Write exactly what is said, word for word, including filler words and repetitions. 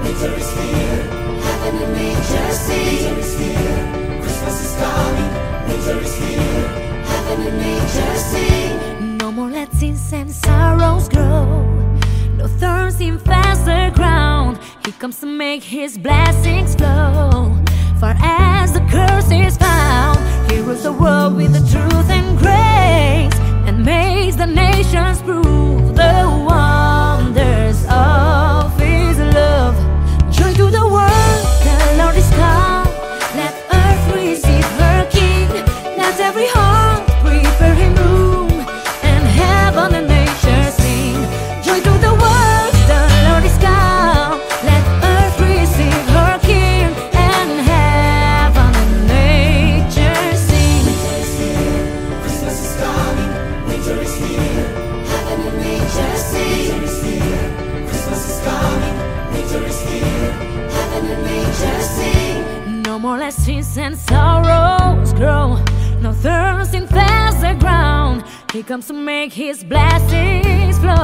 Winter is here. Heaven and nature sing. Winter is here. Christmas is coming. Winter is here. Heaven and nature sing. No more let sins and sorrows grow. No thorns infest the ground. He comes to make his blessings flow. Far as the curse is found, he rules the world with the truth and grace, and makes the nations prove the wonders of his love. Joy to the world, the Lord is come. Let earth receive her King. Let every heart prepare him room, and heaven and nature sing. Joy to the world, the Lord is come. Let earth receive her King, and heaven and nature sing. Winter is here. Christmas is coming. Winter is here. Heaven and nature sing. Winter is here. Christmas is coming. Winter is here. Heaven and nature sing. No more let sins and sorrows grow. No thirst infest the ground. He comes to make his blessings flow.